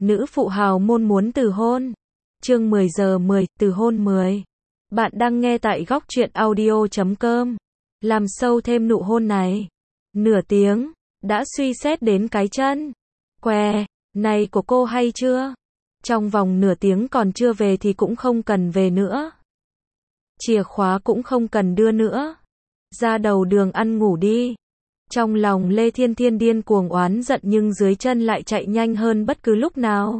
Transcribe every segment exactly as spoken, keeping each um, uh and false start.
Nữ phụ hào môn muốn từ hôn. Chương mười giờ mười, từ hôn mười. Bạn đang nghe tại góc truyện audio chấm com. Làm sâu thêm nụ hôn này. Nửa tiếng, đã suy xét đến cái chân. Què, này của cô hay chưa? Trong vòng nửa tiếng còn chưa về thì cũng không cần về nữa. Chìa khóa cũng không cần đưa nữa. Ra đầu đường ăn ngủ đi. Trong lòng Lê Thiên Thiên điên cuồng oán giận nhưng dưới chân lại chạy nhanh hơn bất cứ lúc nào.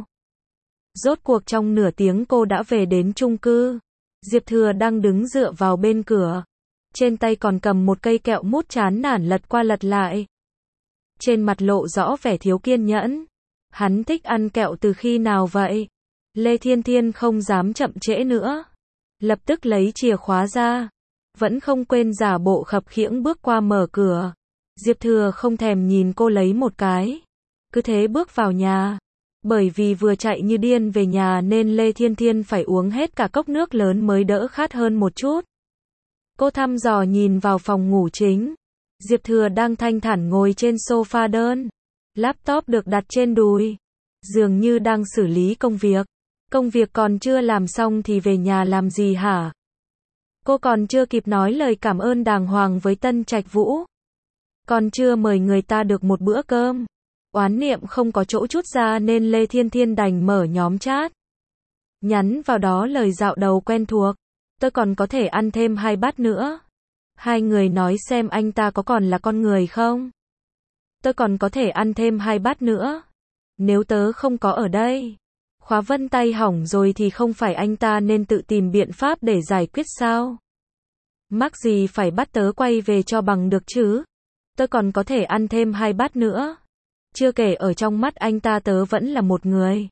Rốt cuộc trong nửa tiếng cô đã về đến chung cư. Diệp Thừa đang đứng dựa vào bên cửa. Trên tay còn cầm một cây kẹo mút chán nản lật qua lật lại. Trên mặt lộ rõ vẻ thiếu kiên nhẫn. Hắn thích ăn kẹo từ khi nào vậy? Lê Thiên Thiên không dám chậm trễ nữa. Lập tức lấy chìa khóa ra. Vẫn không quên giả bộ khập khiễng bước qua mở cửa. Diệp Thừa không thèm nhìn cô lấy một cái. Cứ thế bước vào nhà. Bởi vì vừa chạy như điên về nhà nên Lê Thiên Thiên phải uống hết cả cốc nước lớn mới đỡ khát hơn một chút. Cô thăm dò nhìn vào phòng ngủ chính. Diệp Thừa đang thanh thản ngồi trên sofa đơn. Laptop được đặt trên đùi. Dường như đang xử lý công việc. Công việc còn chưa làm xong thì về nhà làm gì hả? Cô còn chưa kịp nói lời cảm ơn đàng hoàng với Tân Trạch Vũ. Còn chưa mời người ta được một bữa cơm. Oán niệm không có chỗ trút ra nên Lê Thiên Thiên đành mở nhóm chat. Nhắn vào đó lời dạo đầu quen thuộc. Tôi còn có thể ăn thêm hai bát nữa. Hai người nói xem anh ta có còn là con người không? Tôi còn có thể ăn thêm hai bát nữa. Nếu tớ không có ở đây. Khóa vân tay hỏng rồi thì không phải anh ta nên tự tìm biện pháp để giải quyết sao? Mắc gì phải bắt tớ quay về cho bằng được chứ? Tớ còn có thể ăn thêm hai bát nữa. Chưa kể ở trong mắt anh ta tớ vẫn là một người.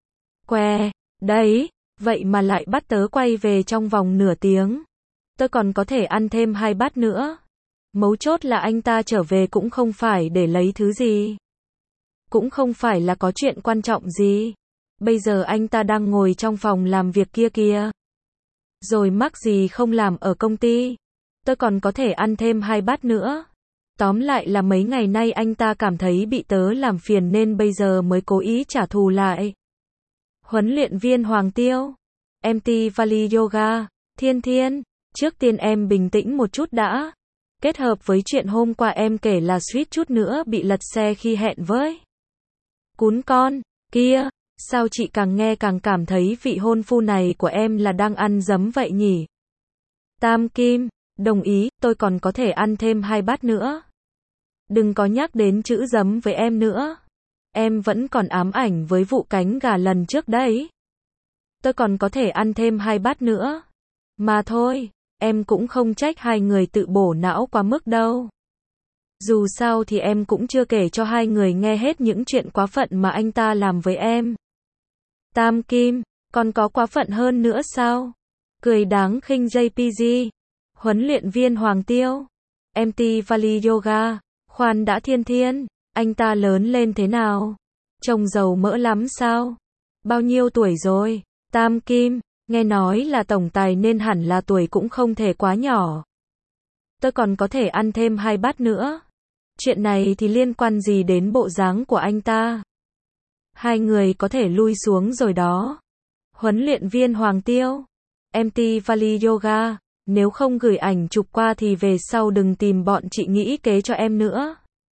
Què, đấy, vậy mà lại bắt tớ quay về trong vòng nửa tiếng. Tớ còn có thể ăn thêm hai bát nữa. Mấu chốt là anh ta trở về cũng không phải để lấy thứ gì. Cũng không phải là có chuyện quan trọng gì. Bây giờ anh ta đang ngồi trong phòng làm việc kia kìa. Rồi mắc gì không làm ở công ty. Tớ còn có thể ăn thêm hai bát nữa. Tóm lại là mấy ngày nay anh ta cảm thấy bị tớ làm phiền nên bây giờ mới cố ý trả thù lại. Huấn luyện viên Hoàng Tiêu. em tê Valley Yoga. Thiên Thiên. Trước tiên em bình tĩnh một chút đã. Kết hợp với chuyện hôm qua em kể là suýt chút nữa bị lật xe khi hẹn với cún con kia. Sao chị càng nghe càng cảm thấy vị hôn phu này của em là đang ăn dấm vậy nhỉ? Tam Kim. Đồng ý, tôi còn có thể ăn thêm hai bát nữa. Đừng có nhắc đến chữ giấm với em nữa. Em vẫn còn ám ảnh với vụ cánh gà lần trước đấy. Tôi còn có thể ăn thêm hai bát nữa. Mà thôi, em cũng không trách hai người tự bổ não quá mức đâu. Dù sao thì em cũng chưa kể cho hai người nghe hết những chuyện quá phận mà anh ta làm với em. Tam Kim, còn có quá phận hơn nữa sao? Cười đáng khinh jê pê giê. Huấn luyện viên Hoàng Tiêu. em tê Valley Yoga. Khoan đã Thiên Thiên, anh ta lớn lên thế nào? Trông giàu mỡ lắm sao? Bao nhiêu tuổi rồi? Tam Kim, nghe nói là tổng tài nên hẳn là tuổi cũng không thể quá nhỏ. Tôi còn có thể ăn thêm hai bát nữa. Chuyện này thì liên quan gì đến bộ dáng của anh ta? Hai người có thể lui xuống rồi đó. Huấn luyện viên Hoàng Tiêu. em tê Valley Yoga. Nếu không gửi ảnh chụp qua thì về sau đừng tìm bọn chị nghĩ kế cho em nữa.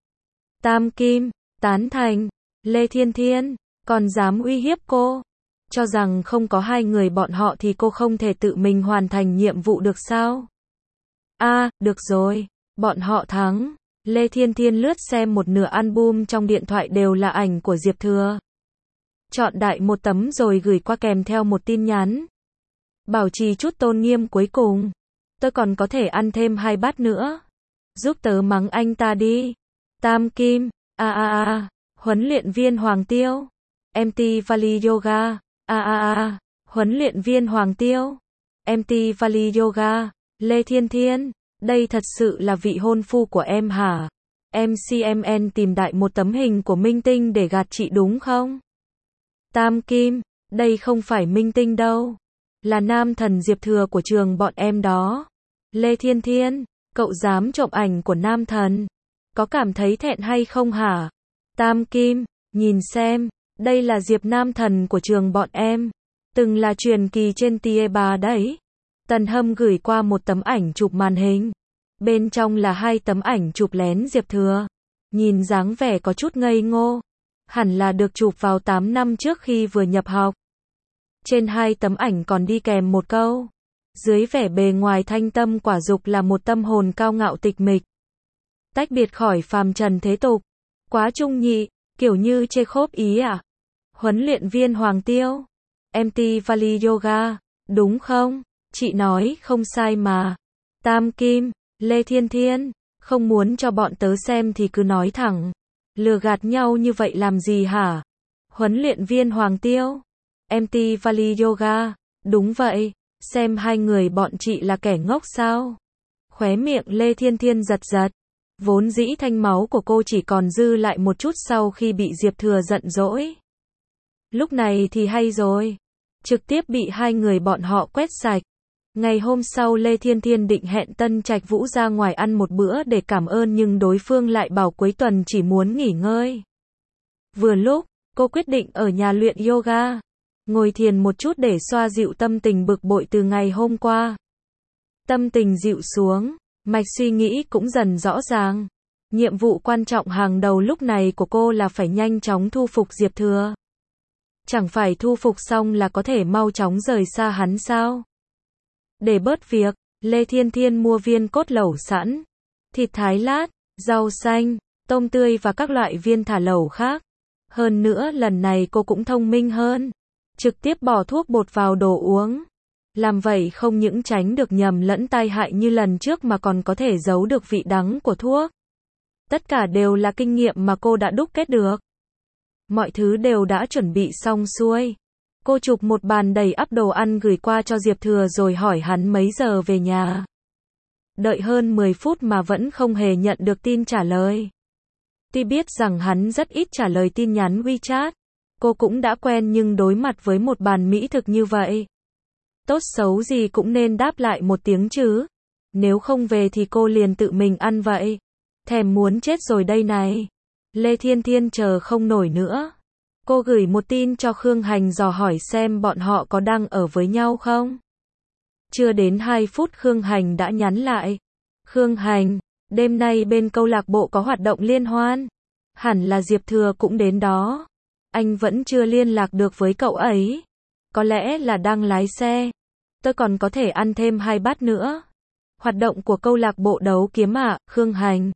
Tam Kim, tán thành. Lê Thiên Thiên, còn dám uy hiếp cô. Cho rằng không có hai người bọn họ thì cô không thể tự mình hoàn thành nhiệm vụ được sao? A, à, được rồi, bọn họ thắng. Lê Thiên Thiên lướt xem một nửa album trong điện thoại đều là ảnh của Diệp Thừa. Chọn đại một tấm rồi gửi qua kèm theo một tin nhắn. Bảo trì chút tôn nghiêm cuối cùng. Tôi còn có thể ăn thêm hai bát nữa. Giúp tớ mắng anh ta đi. Tam Kim, a a a, huấn luyện viên Hoàng Tiêu. em tê Valley Yoga, a a a, huấn luyện viên Hoàng Tiêu. em tê Valley Yoga, Lê Thiên Thiên, đây thật sự là vị hôn phu của em hả? em xê em en tìm đại một tấm hình của Minh Tinh để gạt chị đúng không? Tam Kim, đây không phải Minh Tinh đâu. Là nam thần Diệp Thừa của trường bọn em đó. Lê Thiên Thiên, cậu dám trộm ảnh của nam thần. Có cảm thấy thẹn hay không hả? Tam Kim, nhìn xem, Đây là Diệp Nam Thần của trường bọn em. Từng là truyền kỳ trên tia ba đấy. Tần Hâm gửi qua một tấm ảnh chụp màn hình. Bên trong là hai tấm ảnh chụp lén Diệp Thừa. Nhìn dáng vẻ có chút ngây ngô. Hẳn là được chụp vào tám năm trước khi vừa nhập học. Trên hai tấm ảnh còn đi kèm một câu. Dưới vẻ bề ngoài thanh tâm quả dục là một tâm hồn cao ngạo tịch mịch. Tách biệt khỏi phàm trần thế tục. Quá trung nhị, kiểu như chê khốp ý à? Huấn luyện viên Hoàng Tiêu. em tê Valley Yoga, đúng không? Chị nói không sai mà. Tam Kim, Lê Thiên Thiên, không muốn cho bọn tớ xem thì cứ nói thẳng. Lừa gạt nhau như vậy làm gì hả? Huấn luyện viên Hoàng Tiêu. em tê Valley Yoga, đúng vậy, xem hai người bọn chị là kẻ ngốc sao? Khóe miệng Lê Thiên Thiên giật giật. Vốn dĩ thanh máu của cô chỉ còn dư lại một chút sau khi bị Diệp Thừa giận dỗi. Lúc này thì hay rồi. Trực tiếp bị hai người bọn họ quét sạch. Ngày hôm sau Lê Thiên Thiên định hẹn Tân Trạch Vũ ra ngoài ăn một bữa để cảm ơn nhưng đối phương lại bảo cuối tuần chỉ muốn nghỉ ngơi. Vừa lúc, cô quyết định ở nhà luyện yoga. Ngồi thiền một chút để xoa dịu tâm tình bực bội từ ngày hôm qua. Tâm tình dịu xuống, mạch suy nghĩ cũng dần rõ ràng. Nhiệm vụ quan trọng hàng đầu lúc này của cô là phải nhanh chóng thu phục Diệp Thừa. Chẳng phải thu phục xong là có thể mau chóng rời xa hắn sao? Để bớt việc, Lê Thiên Thiên mua viên cốt lẩu sẵn, thịt thái lát, rau xanh, tôm tươi và các loại viên thả lẩu khác. Hơn nữa lần này cô cũng thông minh hơn. Trực tiếp bỏ thuốc bột vào đồ uống. Làm vậy không những tránh được nhầm lẫn tai hại như lần trước mà còn có thể giấu được vị đắng của thuốc. Tất cả đều là kinh nghiệm mà cô đã đúc kết được. Mọi thứ đều đã chuẩn bị xong xuôi. Cô chụp một bàn đầy ắp đồ ăn gửi qua cho Diệp Thừa rồi hỏi hắn mấy giờ về nhà. Đợi hơn mười phút mà vẫn không hề nhận được tin trả lời. Tuy biết rằng hắn rất ít trả lời tin nhắn WeChat. Cô cũng đã quen nhưng đối mặt với một bàn mỹ thực như vậy. Tốt xấu gì cũng nên đáp lại một tiếng chứ. Nếu không về thì cô liền tự mình ăn vậy. Thèm muốn chết rồi đây này. Lê Thiên Thiên chờ không nổi nữa. Cô gửi một tin cho Khương Hành dò hỏi xem bọn họ có đang ở với nhau không. Chưa đến hai phút Khương Hành đã nhắn lại. Khương Hành, đêm nay bên câu lạc bộ có hoạt động liên hoan. Hẳn là Diệp Thừa cũng đến đó. Anh vẫn chưa liên lạc được với cậu ấy. Có lẽ là đang lái xe. Tôi còn có thể ăn thêm hai bát nữa. Hoạt động của câu lạc bộ đấu kiếm à, Khương Hành?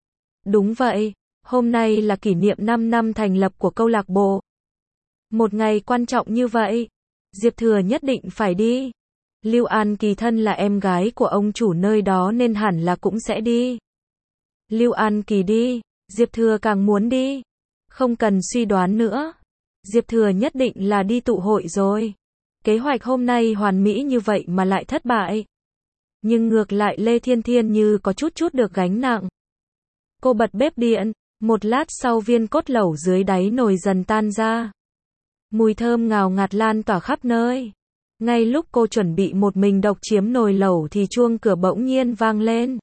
Đúng vậy, hôm nay là kỷ niệm năm năm thành lập của câu lạc bộ. Một ngày quan trọng như vậy, Diệp Thừa nhất định phải đi. Lưu An Kỳ thân là em gái của ông chủ nơi đó nên hẳn là cũng sẽ đi. Lưu An Kỳ đi, Diệp Thừa càng muốn đi. Không cần suy đoán nữa. Diệp Thừa nhất định là đi tụ hội rồi. Kế hoạch hôm nay hoàn mỹ như vậy mà lại thất bại. Nhưng ngược lại Lê Thiên Thiên như có chút chút được gánh nặng. Cô bật bếp điện, một lát sau viên cốt lẩu dưới đáy nồi dần tan ra. Mùi thơm ngào ngạt lan tỏa khắp nơi. Ngay lúc cô chuẩn bị một mình độc chiếm nồi lẩu thì chuông cửa bỗng nhiên vang lên.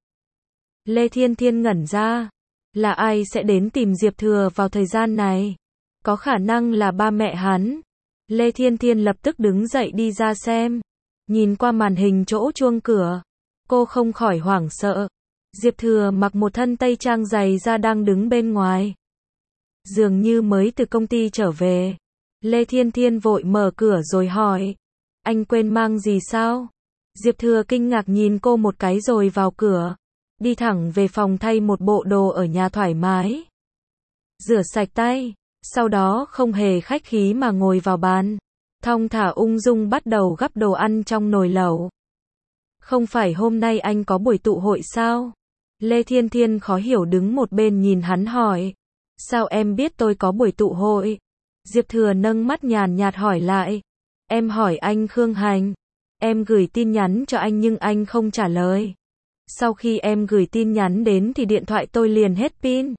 Lê Thiên Thiên ngẩn ra. Là ai sẽ đến tìm Diệp Thừa vào thời gian này? Có khả năng là ba mẹ hắn. Lê Thiên Thiên lập tức đứng dậy đi ra xem. Nhìn qua màn hình chỗ chuông cửa. Cô không khỏi hoảng sợ. Diệp Thừa mặc một thân tây trang dày da đang đứng bên ngoài. Dường như mới từ công ty trở về. Lê Thiên Thiên vội mở cửa rồi hỏi. Anh quên mang gì sao? Diệp Thừa kinh ngạc nhìn cô một cái rồi vào cửa. Đi thẳng về phòng thay một bộ đồ ở nhà thoải mái. Rửa sạch tay. Sau đó không hề khách khí mà ngồi vào bàn. Thong thả ung dung bắt đầu gắp đồ ăn trong nồi lẩu. Không phải hôm nay anh có buổi tụ hội sao? Lê Thiên Thiên khó hiểu đứng một bên nhìn hắn hỏi. Sao em biết tôi có buổi tụ hội? Diệp Thừa nâng mắt nhàn nhạt hỏi lại. Em hỏi anh Khương Hành. Em gửi tin nhắn cho anh nhưng anh không trả lời. Sau khi em gửi tin nhắn đến thì điện thoại tôi liền hết pin.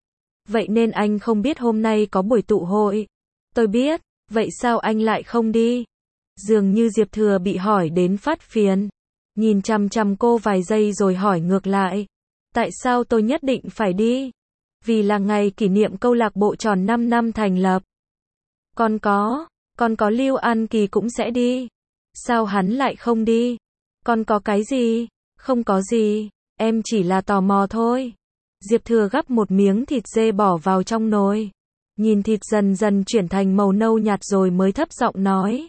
Vậy nên anh không biết hôm nay có buổi tụ hội. Tôi biết, vậy sao anh lại không đi? Dường như Diệp Thừa bị hỏi đến phát phiền. Nhìn chằm chằm cô vài giây rồi hỏi ngược lại. Tại sao tôi nhất định phải đi? Vì là ngày kỷ niệm câu lạc bộ tròn năm năm thành lập. Còn có, còn có Lưu An Kỳ cũng sẽ đi. Sao hắn lại không đi? Còn có cái gì? Không có gì, em chỉ là tò mò thôi. Diệp Thừa gắp một miếng thịt dê bỏ vào trong nồi. Nhìn thịt dần dần chuyển thành màu nâu nhạt rồi mới thấp giọng nói.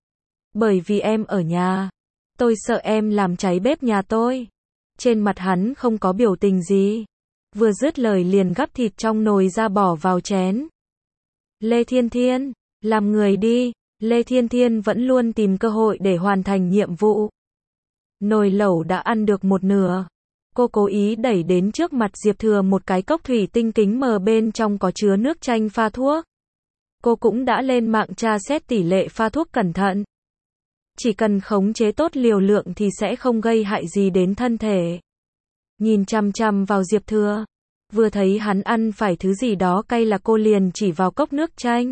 Bởi vì em ở nhà. Tôi sợ em làm cháy bếp nhà tôi. Trên mặt hắn không có biểu tình gì. Vừa dứt lời liền gắp thịt trong nồi ra bỏ vào chén. Lê Thiên Thiên, làm người đi. Lê Thiên Thiên vẫn luôn tìm cơ hội để hoàn thành nhiệm vụ. Nồi lẩu đã ăn được một nửa. Cô cố ý đẩy đến trước mặt Diệp Thừa một cái cốc thủy tinh kính mờ bên trong có chứa nước chanh pha thuốc. Cô cũng đã lên mạng tra xét tỷ lệ pha thuốc cẩn thận. Chỉ cần khống chế tốt liều lượng thì sẽ không gây hại gì đến thân thể. Nhìn chằm chằm vào Diệp Thừa. Vừa thấy hắn ăn phải thứ gì đó cay là cô liền chỉ vào cốc nước chanh.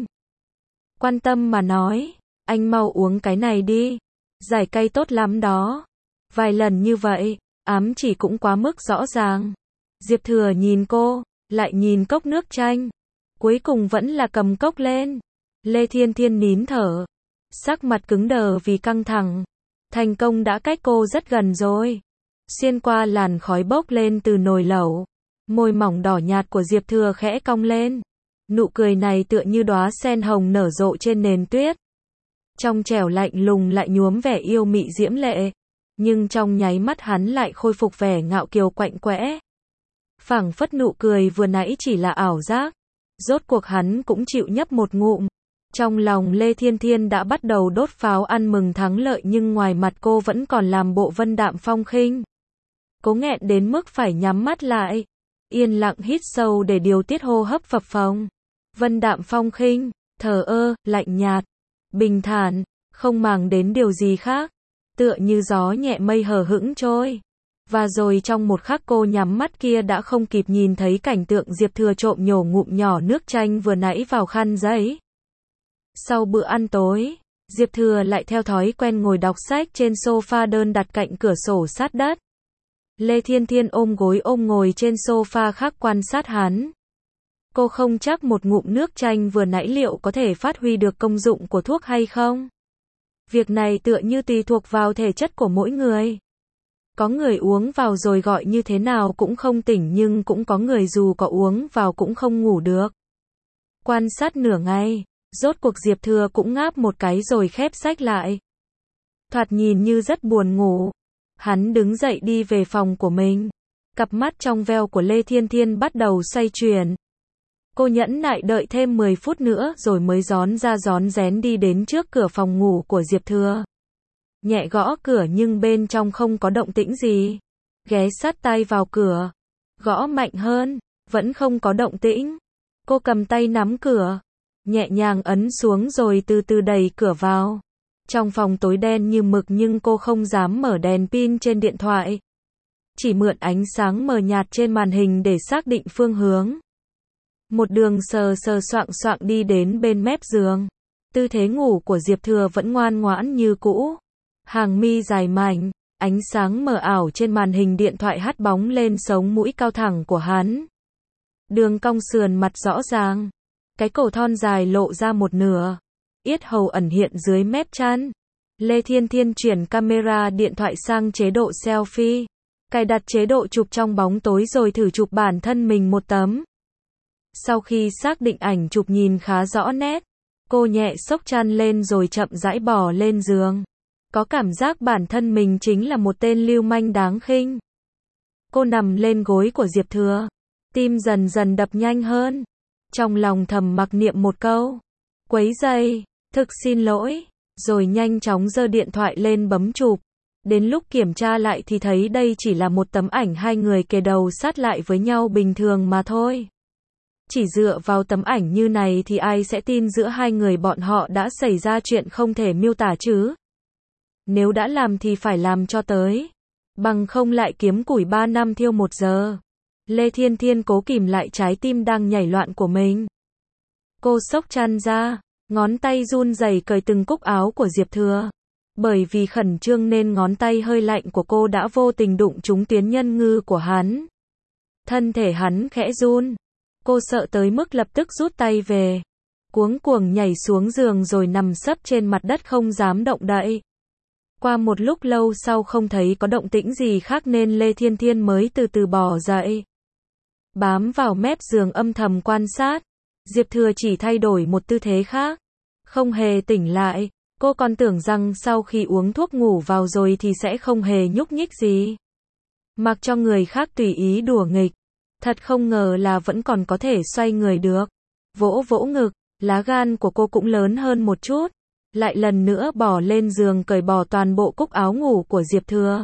Quan tâm mà nói, anh mau uống cái này đi. Giải cay tốt lắm đó. Vài lần như vậy, ám chỉ cũng quá mức rõ ràng. Diệp Thừa nhìn cô, lại nhìn cốc nước chanh. Cuối cùng vẫn là cầm cốc lên. Lê Thiên Thiên nín thở. Sắc mặt cứng đờ vì căng thẳng. Thành công đã cách cô rất gần rồi. Xuyên qua làn khói bốc lên từ nồi lẩu. Môi mỏng đỏ nhạt của Diệp Thừa khẽ cong lên. Nụ cười này tựa như đóa sen hồng nở rộ trên nền tuyết. Trong trẻo lạnh lùng lại nhuốm vẻ yêu mị diễm lệ. Nhưng trong nháy mắt hắn lại khôi phục vẻ ngạo kiều quạnh quẽ. Phảng phất nụ cười vừa nãy chỉ là ảo giác. Rốt cuộc hắn cũng chịu nhấp một ngụm. Trong lòng Lê Thiên Thiên đã bắt đầu đốt pháo ăn mừng thắng lợi nhưng ngoài mặt cô vẫn còn làm bộ vân đạm phong khinh. Cố nghẹn đến mức phải nhắm mắt lại. Yên lặng hít sâu để điều tiết hô hấp phập phồng. Vân đạm phong khinh, thờ ơ, lạnh nhạt, bình thản, không màng đến điều gì khác. Tựa như gió nhẹ mây hờ hững trôi. Và rồi trong một khắc cô nhắm mắt kia đã không kịp nhìn thấy cảnh tượng Diệp Thừa trộm nhổ ngụm nhỏ nước chanh vừa nãy vào khăn giấy. Sau bữa ăn tối, Diệp Thừa lại theo thói quen ngồi đọc sách trên sofa đơn đặt cạnh cửa sổ sát đất. Lê Thiên Thiên ôm gối ôm ngồi trên sofa khác quan sát hắn. Cô không chắc một ngụm nước chanh vừa nãy liệu có thể phát huy được công dụng của thuốc hay không. Việc này tựa như tùy thuộc vào thể chất của mỗi người. Có người uống vào rồi gọi như thế nào cũng không tỉnh nhưng cũng có người dù có uống vào cũng không ngủ được. Quan sát nửa ngày, rốt cuộc Diệp Thừa cũng ngáp một cái rồi khép sách lại. Thoạt nhìn như rất buồn ngủ. Hắn đứng dậy đi về phòng của mình. Cặp mắt trong veo của Lê Thiên Thiên bắt đầu xoay chuyển. Cô nhẫn nại đợi thêm mười phút nữa rồi mới rón ra rón rén đi đến trước cửa phòng ngủ của Diệp Thừa. Nhẹ gõ cửa nhưng bên trong không có động tĩnh gì. Ghé sát tai vào cửa. Gõ mạnh hơn, vẫn không có động tĩnh. Cô cầm tay nắm cửa. Nhẹ nhàng ấn xuống rồi từ từ đẩy cửa vào. Trong phòng tối đen như mực nhưng cô không dám mở đèn pin trên điện thoại. Chỉ mượn ánh sáng mờ nhạt trên màn hình để xác định phương hướng. Một đường sờ sờ soạng soạng đi đến bên mép giường. Tư thế ngủ của Diệp Thừa vẫn ngoan ngoãn như cũ. Hàng mi dài mảnh, ánh sáng mờ ảo trên màn hình điện thoại hắt bóng lên sống mũi cao thẳng của hắn. Đường cong sườn mặt rõ ràng. Cái cổ thon dài lộ ra một nửa. Yết hầu ẩn hiện dưới mép chăn. Lê Thiên Thiên chuyển camera điện thoại sang chế độ selfie. Cài đặt chế độ chụp trong bóng tối rồi thử chụp bản thân mình một tấm. Sau khi xác định ảnh chụp nhìn khá rõ nét, cô nhẹ xốc chăn lên rồi chậm rãi bò lên giường. Có cảm giác bản thân mình chính là một tên lưu manh đáng khinh. Cô nằm lên gối của Diệp Thừa. Tim dần dần đập nhanh hơn. Trong lòng thầm mặc niệm một câu. Quấy rầy, thực xin lỗi. Rồi nhanh chóng giơ điện thoại lên bấm chụp. Đến lúc kiểm tra lại thì thấy đây chỉ là một tấm ảnh hai người kề đầu sát lại với nhau bình thường mà thôi. Chỉ dựa vào tấm ảnh như này thì ai sẽ tin giữa hai người bọn họ đã xảy ra chuyện không thể miêu tả chứ? Nếu đã làm thì phải làm cho tới. Bằng không lại kiếm củi ba năm thiêu một giờ. Lê Thiên Thiên cố kìm lại trái tim đang nhảy loạn của mình. Cô xốc chăn ra, ngón tay run rẩy cởi từng cúc áo của Diệp Thừa. Bởi vì khẩn trương nên ngón tay hơi lạnh của cô đã vô tình đụng trúng tuyến nhân ngư của hắn. Thân thể hắn khẽ run. Cô sợ tới mức lập tức rút tay về. cuống cuồng nhảy xuống giường rồi nằm sấp trên mặt đất không dám động đậy. Qua một lúc lâu sau không thấy có động tĩnh gì khác nên Lê Thiên Thiên mới từ từ bò dậy. Bám vào mép giường âm thầm quan sát, Diệp Thừa chỉ thay đổi một tư thế khác, không hề tỉnh lại. Cô còn tưởng rằng sau khi uống thuốc ngủ vào rồi thì sẽ không hề nhúc nhích gì, mặc cho người khác tùy ý đùa nghịch. Thật không ngờ là vẫn còn có thể xoay người được. Vỗ vỗ ngực, lá gan của cô cũng lớn hơn một chút, lại lần nữa bò lên giường cởi bỏ toàn bộ cúc áo ngủ của Diệp Thừa.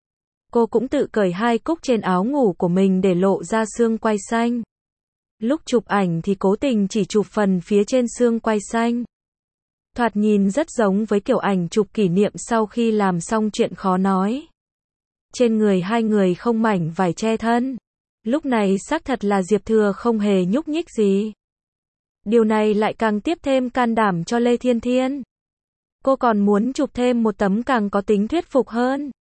Cô cũng tự cởi hai cúc trên áo ngủ của mình để lộ ra xương quai xanh. Lúc chụp ảnh thì cố tình chỉ chụp phần phía trên xương quai xanh. Thoạt nhìn rất giống với kiểu ảnh chụp kỷ niệm sau khi làm xong chuyện khó nói. Trên người hai người không mảnh vải che thân. Lúc này xác thật là Diệp Thừa không hề nhúc nhích gì. Điều này lại càng tiếp thêm can đảm cho Lê Thiên Thiên. Cô còn muốn chụp thêm một tấm càng có tính thuyết phục hơn.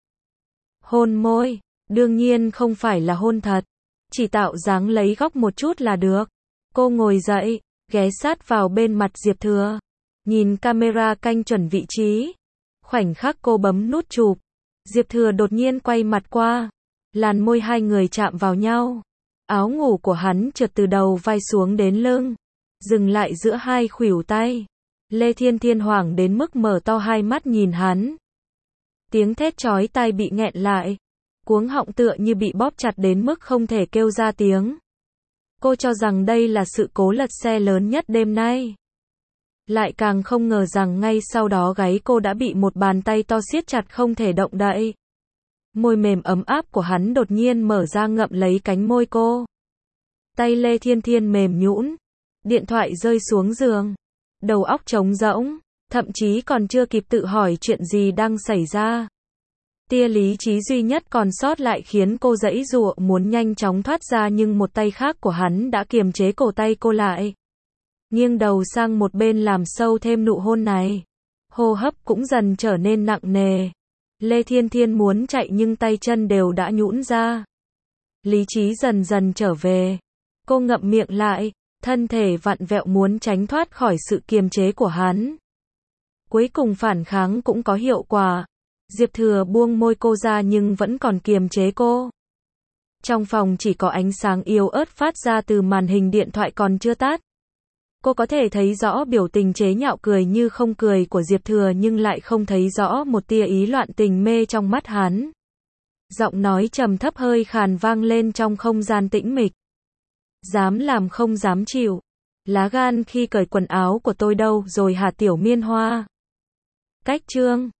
Hôn môi, đương nhiên không phải là hôn thật, chỉ tạo dáng lấy góc một chút là được. Cô ngồi dậy, ghé sát vào bên mặt Diệp Thừa, nhìn camera canh chuẩn vị trí. Khoảnh khắc cô bấm nút chụp, Diệp Thừa đột nhiên quay mặt qua, làn môi hai người chạm vào nhau. Áo ngủ của hắn trượt từ đầu vai xuống đến lưng, dừng lại giữa hai khuỷu tay. Lê Thiên Thiên hoảng đến mức mở to hai mắt nhìn hắn. Tiếng thét chói tai bị nghẹn lại, cuống họng tựa như bị bóp chặt đến mức không thể kêu ra tiếng. Cô cho rằng đây là sự cố lật xe lớn nhất đêm nay. Lại càng không ngờ rằng ngay sau đó gáy cô đã bị một bàn tay to siết chặt không thể động đậy. Môi mềm ấm áp của hắn đột nhiên mở ra ngậm lấy cánh môi cô. Tay Lê Thiên Thiên mềm nhũn, điện thoại rơi xuống giường, đầu óc trống rỗng, thậm chí còn chưa kịp tự hỏi chuyện gì đang xảy ra. Tia lý trí duy nhất còn sót lại khiến cô giãy giụa muốn nhanh chóng thoát ra, nhưng một tay khác của hắn đã kiềm chế cổ tay cô lại. Nghiêng đầu sang một bên làm sâu thêm nụ hôn này. Hô hấp cũng dần trở nên nặng nề. Lê Thiên Thiên muốn chạy nhưng tay chân đều đã nhũn ra. Lý trí dần dần trở về. Cô ngậm miệng lại, thân thể vặn vẹo muốn tránh thoát khỏi sự kiềm chế của hắn. Cuối cùng phản kháng cũng có hiệu quả. Diệp Thừa buông môi cô ra nhưng vẫn còn kiềm chế cô. Trong phòng chỉ có ánh sáng yếu ớt phát ra từ màn hình điện thoại còn chưa tắt. Cô có thể thấy rõ biểu tình chế nhạo cười như không cười của Diệp Thừa nhưng lại không thấy rõ một tia ý loạn tình mê trong mắt hắn. Giọng nói trầm thấp hơi khàn vang lên trong không gian tĩnh mịch. Dám làm không dám chịu. Lá gan khi cởi quần áo của tôi đâu rồi hả Tiểu Miên Hoa? Cách chương